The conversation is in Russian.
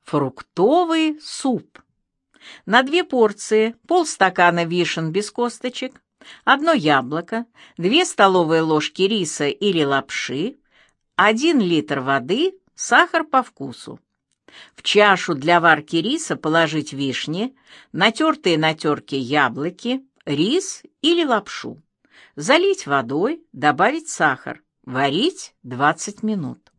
Фруктовый суп. На 2 порции полстакана вишен без косточек, 1 яблоко, 2 столовые ложки риса или лапши, 1 литр воды, сахар по вкусу. В чашу для варки риса положить вишни, натертые на терке яблоки, рис или лапшу. Залить водой, добавить сахар. Варить 20 минут.